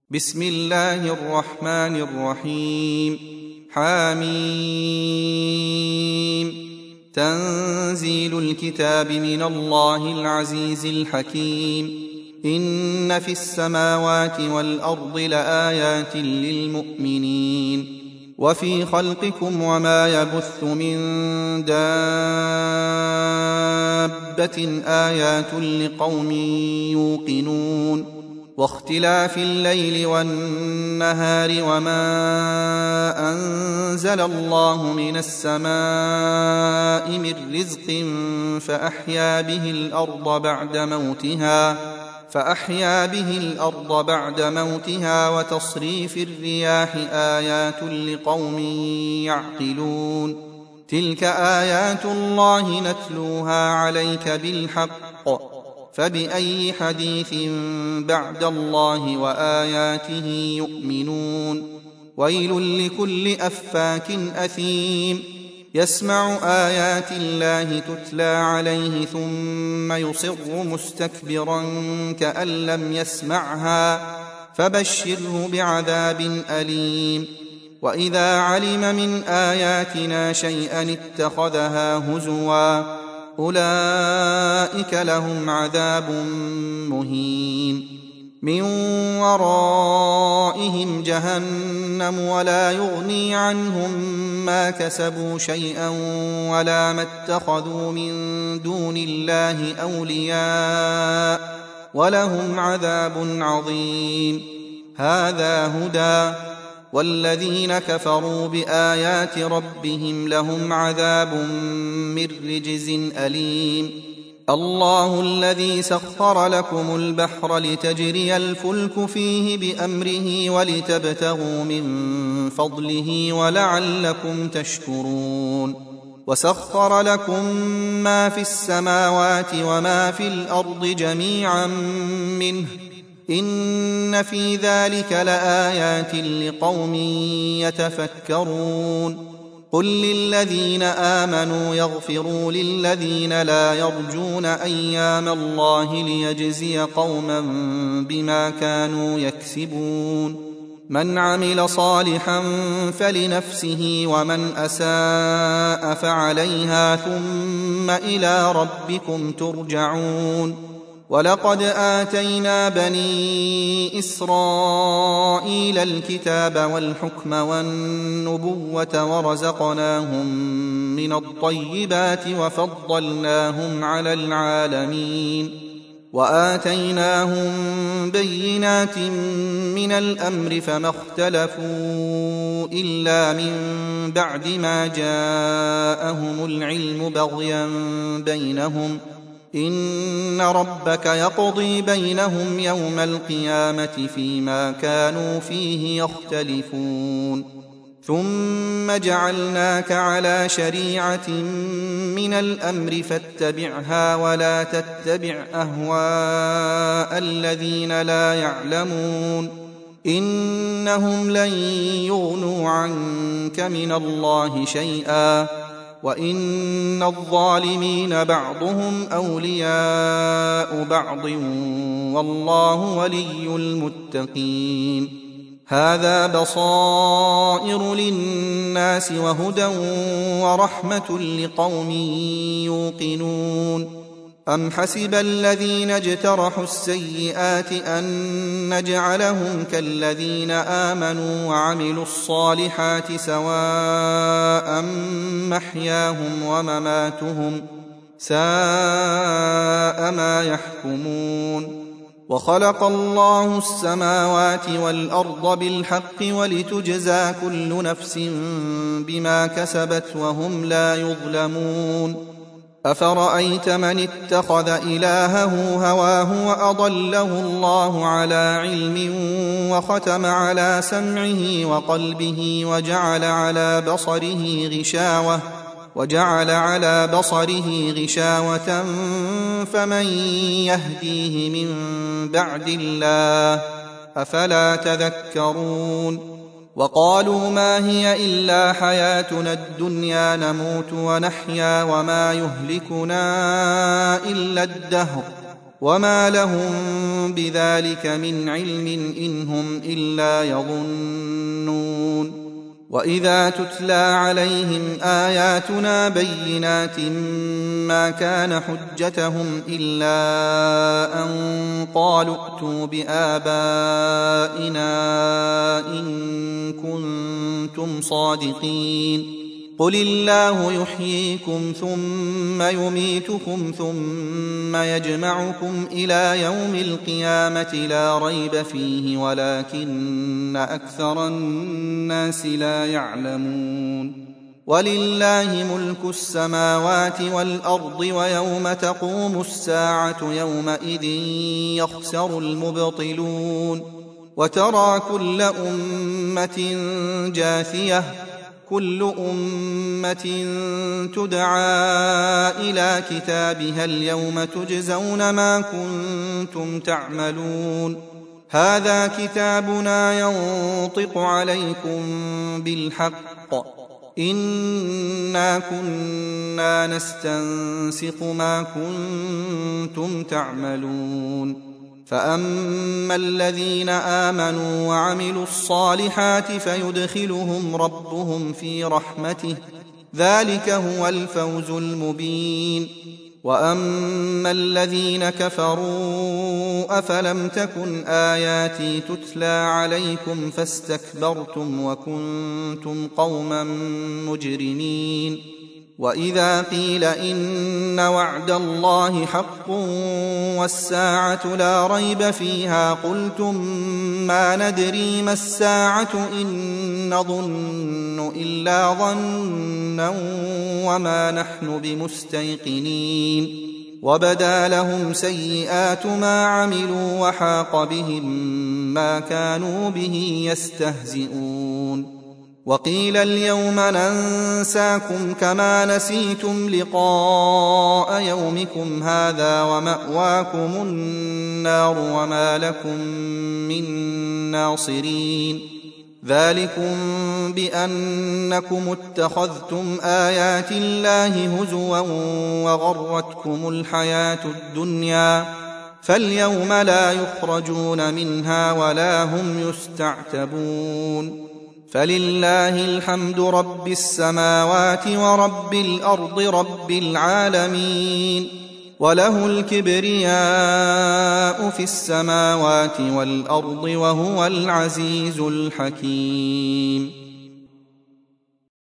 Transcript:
بسم الله الرحمن الرحيم. حميم. تنزيل الكتاب من الله العزيز الحكيم. إن في السماوات والأرض لآيات للمؤمنين وفي خلقكم وما يبث من دابة آيات لقوم يوقنون واختلاف الليل والنهار وما أنزل الله من السماء من رزق فأحيا به الأرض بعد موتها وتصريف الرياح آيات لقوم يعقلون. تلك آيات الله نتلوها عليك بالحق فبأي حديث بعد الله وآياته يؤمنون. ويل لكل أفاك أثيم يسمع آيات الله تتلى عليه ثم يصر مستكبرا كأن لم يسمعها فبشره بعذاب أليم. وإذا علم من آياتنا شيئا اتخذها هزوا أولئك لهم عذاب مهين. من ورائهم جهنم ولا يغني عنهم ما كسبوا شيئا ولا ما اتخذوا من دون الله أولياء ولهم عذاب عظيم. هذا هدى والذين كفروا بآيات ربهم لهم عذاب من رجز أليم. الله الذي سخر لكم البحر لتجري الفلك فيه بأمره ولتبتغوا من فضله ولعلكم تشكرون. وسخر لكم ما في السماوات وما في الأرض جميعا منه إن في ذلك لآيات لقوم يتفكرون. قل للذين آمنوا يغفروا للذين لا يرجون أيام الله ليجزي قوما بما كانوا يكسبون. من عمل صالحا فلنفسه ومن أساء فعليها ثم إلى ربكم ترجعون. ولقد آتينا بني إسرائيل الكتاب والحكم والنبوة ورزقناهم من الطيبات وفضلناهم على العالمين. وآتيناهم بينات من الأمر فما اختلفوا إلا من بعد ما جاءهم العلم بغيا بينهم إن ربك يقضي بينهم يوم القيامة فيما كانوا فيه يختلفون. ثم جعلناك على شريعة من الأمر فاتبعها ولا تتبع أهواء الذين لا يعلمون إنهم لن يغنوا عنك من الله شيئا وإن الظالمين بعضهم أولياء بعض والله ولي المتقين. هذا بصائر للناس وهدى ورحمة لقوم يوقنون. أم حسب الذين اجترحوا السيئات أن نجعلهم كالذين آمنوا وعملوا الصالحات سواء محياهم ومماتهم ساء ما يحكمون. وخلق الله السماوات والأرض بالحق ولتجزى كل نفس بما كسبت وهم لا يظلمون. أفرأيت من اتخذ إلهه هواه وأضله الله على علم وختم على سمعه وقلبه وجعل على بصره غشاوة فمن يهديه من بعد الله أفلا تذكرون. وقالوا ما هي إلا حياتنا الدنيا نموت ونحيا وما يهلكنا إلا الدهر وما لهم بذلك من علم إن هم إلا يظنون. وإذا تتلى عليهم آياتنا بينات ما كان حجتهم إلا أن قالوا ائتوا بآبائنا إن كنتم صادقين. قل الله يحييكم ثم يميتكم ثم يجمعكم إلى يوم القيامة لا ريب فيه ولكن أكثر الناس لا يعلمون. ولله ملك السماوات والأرض ويوم تقوم الساعة يومئذ يخسر المبطلون. وترى كل أمة جاثية كل أمة تدعى إلى كتابها اليوم تجزون ما كنتم تعملون. هذا كتابنا ينطق عليكم بالحق إنا كنا نستنسخ ما كنتم تعملون. فأما الذين آمنوا وعملوا الصالحات فيدخلهم ربهم في رحمته ذلك هو الفوز المبين. وأما الذين كفروا أفلم تكن آياتي تتلى عليكم فاستكبرتم وكنتم قوما مجرمين. وإذا قيل إن وعد الله حق والساعة لا ريب فيها قلتم ما ندري ما الساعة إن نظن إلا ظنا وما نحن بمستيقنين. وبدا لهم سيئات ما عملوا وحاق بهم ما كانوا به يستهزئون. وقيل اليوم ننساكم كما نسيتم لقاء يومكم هذا ومأواكم النار وما لكم من ناصرين. ذلكم بأنكم اتخذتم آيات الله هزوا وغرتكم الحياة الدنيا فاليوم لا يخرجون منها ولا هم يستعتبون. فلله الحمد رب السماوات ورب الأرض رب العالمين. وله الكبرياء في السماوات والأرض وهو العزيز الحكيم.